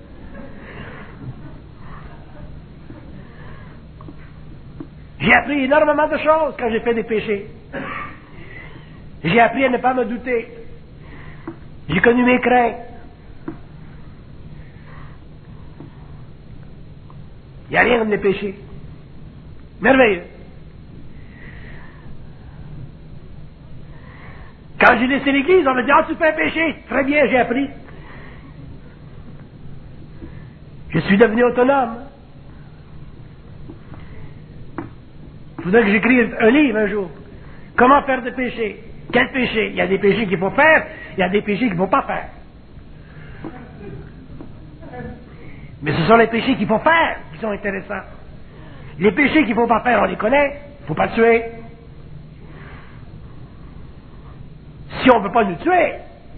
J'ai appris énormément de choses quand j'ai fait des péchés. J'ai appris à ne pas me douter. J'ai connu mes craintes. Il n'y a rien comme les péchés. Merveilleux. Quand j'ai laissé l'église, on m'a dit, ah, tu fais un péché. Très bien, j'ai appris. Je suis devenu autonome. Il faudrait que j'écrive un livre un jour. Comment faire des péchés? Quel péché? Il y a des péchés qu'il faut faire, il y a des péchés qu'il ne faut pas faire. Mais ce sont les péchés qu'il faut faire qui sont intéressants. Les péchés qu'il ne faut pas faire, on les connaît. Il ne faut pas tuer. Si on ne peut pas nous tuer,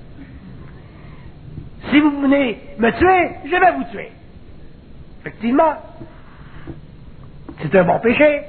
si vous venez me tuer, je vais vous tuer. Effectivement, c'est un bon péché.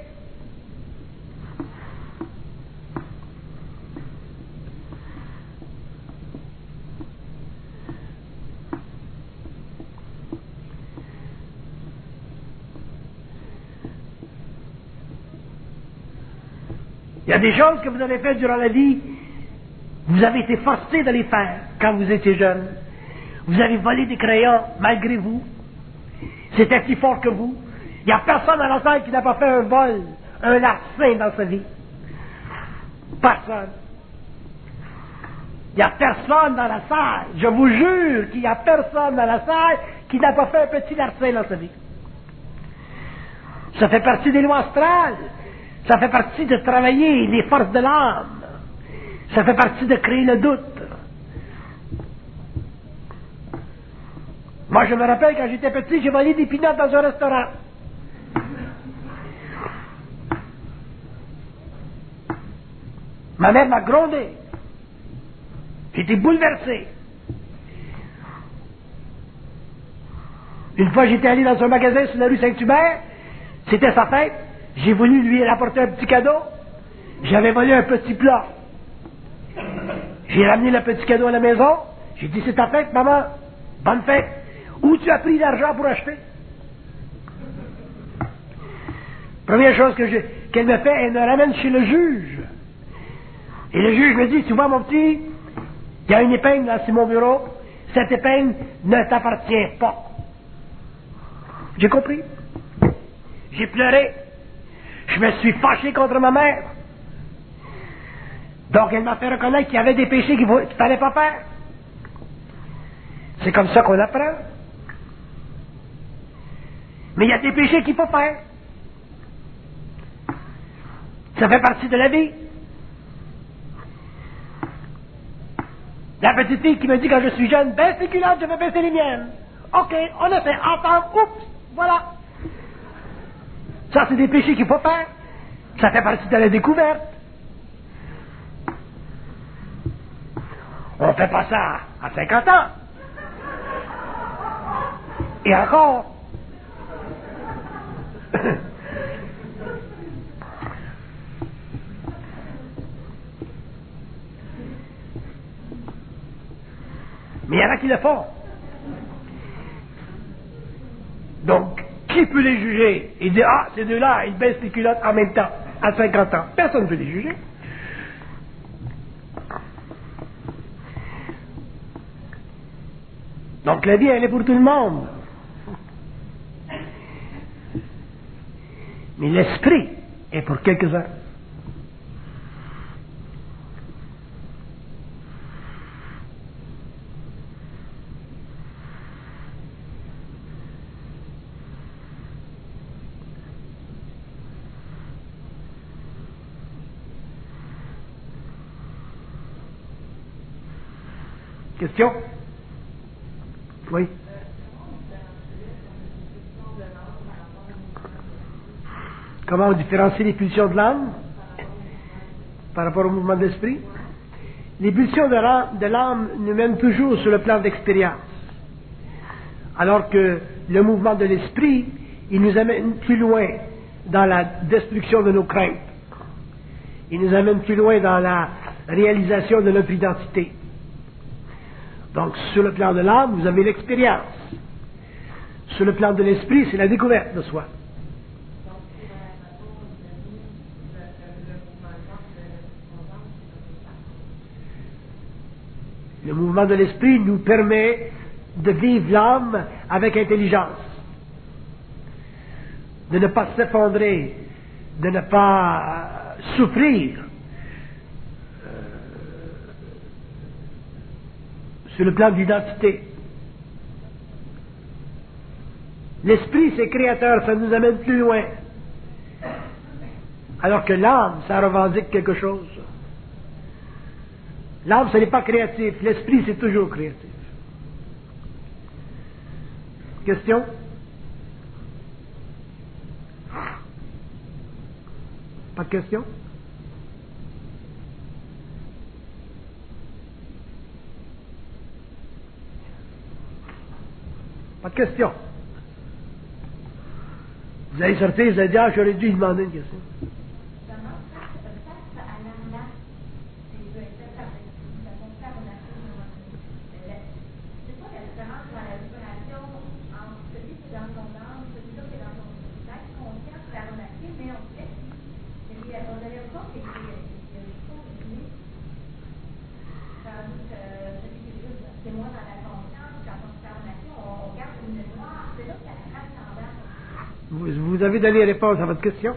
Il y a des choses que vous avez faites durant la vie, vous avez été forcé de les faire quand vous étiez jeune. Vous avez volé des crayons malgré vous. C'était plus fort que vous. Il n'y a personne dans la salle qui n'a pas fait un vol, un larcin dans sa vie. Personne. Il n'y a personne dans la salle. Je vous jure qu'il n'y a personne dans la salle qui n'a pas fait un petit larcin dans sa vie. Ça fait partie des lois astrales. Ça fait partie de travailler les forces de l'âme. Ça fait partie de créer le doute. Moi, je me rappelle, quand j'étais petit, j'ai volé des pinottes dans un restaurant. Ma mère m'a grondé. J'étais bouleversé. Une fois, j'étais allé dans un magasin sur la rue Saint-Hubert. C'était sa fête. J'ai voulu lui apporter un petit cadeau. J'avais volé un petit plat. J'ai ramené le petit cadeau à la maison. J'ai dit, c'est ta fête, maman. Bonne fête. Où tu as pris l'argent pour acheter? Première chose qu'elle me fait, elle me ramène chez le juge. Et le juge me dit, tu vois mon petit, il y a une épingle dans mon bureau. Cette épingle ne t'appartient pas. J'ai compris. J'ai pleuré. Je me suis fâché contre ma mère. Donc elle m'a fait reconnaître qu'il y avait des péchés qu'il ne fallait pas faire. C'est comme ça qu'on apprend. Mais il y a des péchés qu'il faut faire. Ça fait partie de la vie. La petite fille qui me dit quand je suis jeune, baisse les culottes, je vais baisser les miennes. Ok, on a fait ensemble, oups, voilà. Ça, c'est des péchés qu'il faut faire. Ça fait partie de la découverte. On ne fait pas ça à 50 ans. Et encore. Mais il y en a qui le font. Donc, qui peut les juger? Il dit, ah, ces deux-là, ils baissent les culottes en même temps, à 50 ans. Personne ne peut les juger. Donc la vie, elle est pour tout le monde. Mais l'esprit est pour quelques-uns. Question? Oui. Comment on différencie les pulsions de l'âme par rapport au mouvement de l'esprit? Les pulsions de l'âme nous mènent toujours sur le plan d'expérience. Alors que le mouvement de l'esprit, il nous amène plus loin dans la destruction de nos craintes. Il nous amène plus loin dans la réalisation de notre identité. Donc, sur le plan de l'âme, vous avez l'expérience. Sur le plan de l'esprit, c'est la découverte de soi. Le mouvement de l'esprit nous permet de vivre l'âme avec intelligence, de ne pas s'effondrer, de ne pas souffrir sur le plan d'identité. L'esprit, c'est créateur, ça nous amène plus loin. Alors que l'âme, ça revendique quelque chose. L'âme, ce n'est pas créatif. L'esprit, c'est toujours créatif. Question? Pas de question? Pas de question? Vous allez sortir, vous allez dire, j'aurais dû lui demander une question. Vous avez donné réponse à votre question.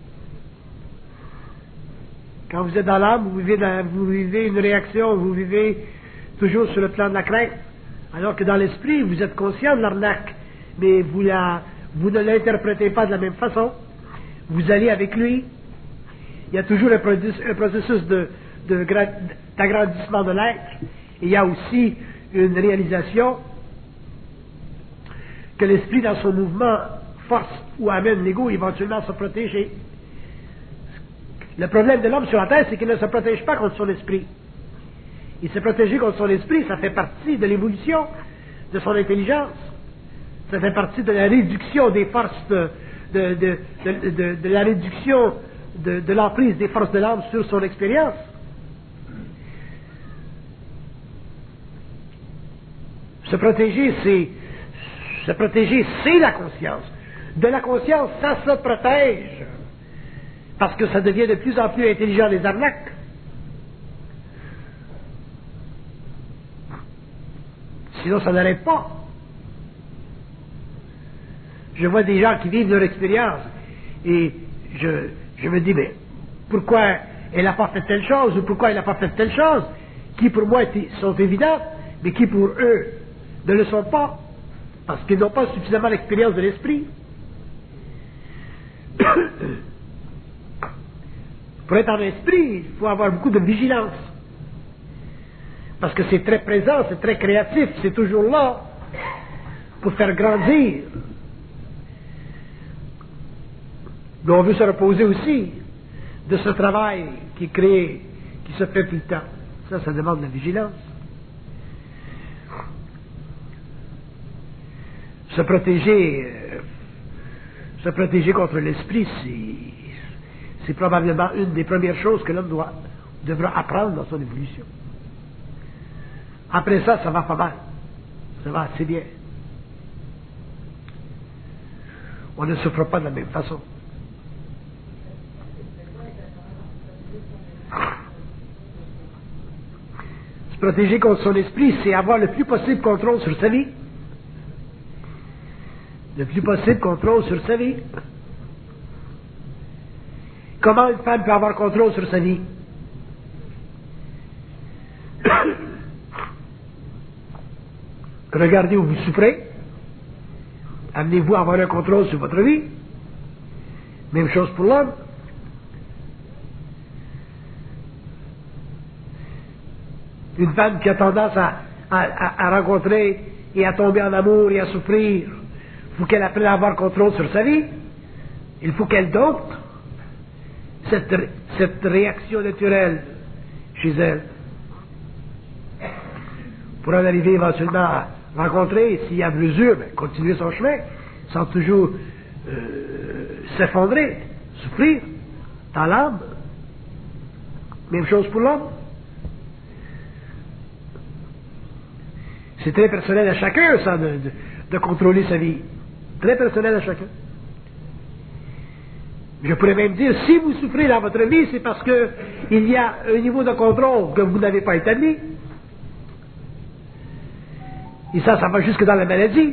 Quand vous êtes dans l'âme, vous vivez une réaction, vous vivez toujours sur le plan de la crainte. Alors que dans l'esprit, vous êtes conscient de l'arnaque, mais vous ne l'interprétez pas de la même façon. Vous allez avec lui. Il y a toujours un processus d'agrandissement de l'être. Et il y a aussi une réalisation que l'esprit, dans son mouvement, force ou amène l'ego éventuellement à se protéger. Le problème de l'homme sur la terre, c'est qu'il ne se protège pas contre son esprit. Il se protéger contre son esprit, ça fait partie de l'évolution de son intelligence. Ça fait partie de la réduction des forces, de la réduction de l'emprise des forces de l'âme sur son expérience. Se protéger, c'est la conscience. De la conscience, ça se protège. Parce que ça devient de plus en plus intelligent, les arnaques. Sinon, ça n'arrête pas. Je vois des gens qui vivent leur expérience et je me dis, mais pourquoi elle n'a pas fait telle chose ou pourquoi elle n'a pas fait telle chose, qui pour moi sont évidentes, mais qui pour eux ne le sont pas, parce qu'ils n'ont pas suffisamment l'expérience de l'esprit. Pour être en esprit, il faut avoir beaucoup de vigilance. Parce que c'est très présent, c'est très créatif, c'est toujours là pour faire grandir. Mais on veut se reposer aussi de ce travail qui est créé, qui se fait tout le temps. Ça demande de la vigilance. Se protéger contre l'esprit, c'est probablement une des premières choses que l'homme devra apprendre dans son évolution. Après ça, ça va pas mal. Ça va assez bien. On ne souffre pas de la même façon. Se protéger contre son esprit, c'est avoir le plus possible contrôle sur sa vie. Le plus possible contrôle sur sa vie. Comment une femme peut avoir contrôle sur sa vie? Regardez où vous souffrez. Amenez-vous à avoir un contrôle sur votre vie. Même chose pour l'homme. Une femme qui a tendance à rencontrer et à tomber en amour et à souffrir, il faut qu'elle apprenne à avoir contrôle sur sa vie. Il faut qu'elle dompte cette réaction naturelle chez elle. pour en arriver éventuellement à rencontrer, s'il y a mesure, continuer son chemin, sans toujours s'effondrer, souffrir dans l'âme. Même chose pour l'homme. C'est très personnel à chacun, ça, de contrôler sa vie. Très personnel à chacun. Je pourrais même dire, si vous souffrez dans votre vie, c'est parce qu'il y a un niveau de contrôle que vous n'avez pas établi. Et ça va jusque dans la maladie.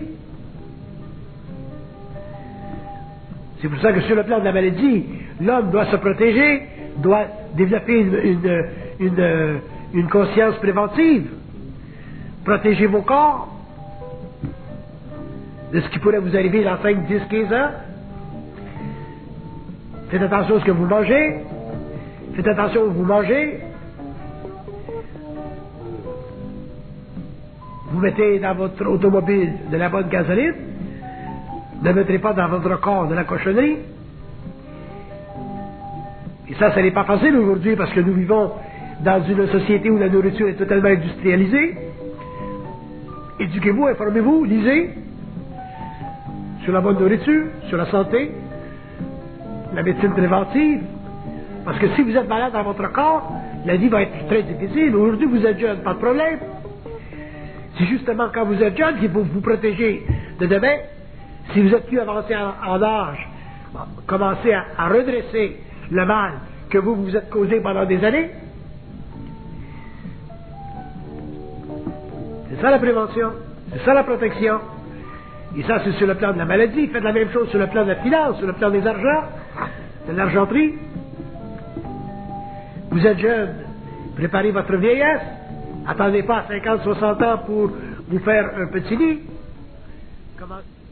C'est pour ça que sur le plan de la maladie, l'homme doit se protéger, doit développer une conscience préventive. Protégez vos corps de ce qui pourrait vous arriver dans 5, 10, 15 ans. Faites attention à ce que vous mangez. Faites attention où vous mangez. Vous mettez dans votre automobile de la bonne gasoline. Ne mettrez pas dans votre corps de la cochonnerie. Et ça n'est pas facile aujourd'hui parce que nous vivons dans une société où la nourriture est totalement industrialisée. Éduquez-vous, informez-vous, lisez sur la bonne nourriture, sur la santé, la médecine préventive. Parce que si vous êtes malade dans votre corps, la vie va être très difficile. Aujourd'hui, vous êtes jeune, pas de problème. C'est justement quand vous êtes jeune qu'il faut vous protéger de demain. Si vous êtes plus avancé en âge, commencez à redresser le mal que vous vous êtes causé pendant des années. C'est ça la prévention, c'est ça la protection. Et ça, c'est sur le plan de la maladie. Faites la même chose sur le plan de la finance, sur le plan des argents, de l'argenterie. Vous êtes jeune, préparez votre vieillesse. Attendez pas à 50, 60 ans pour vous faire un petit lit. Comment...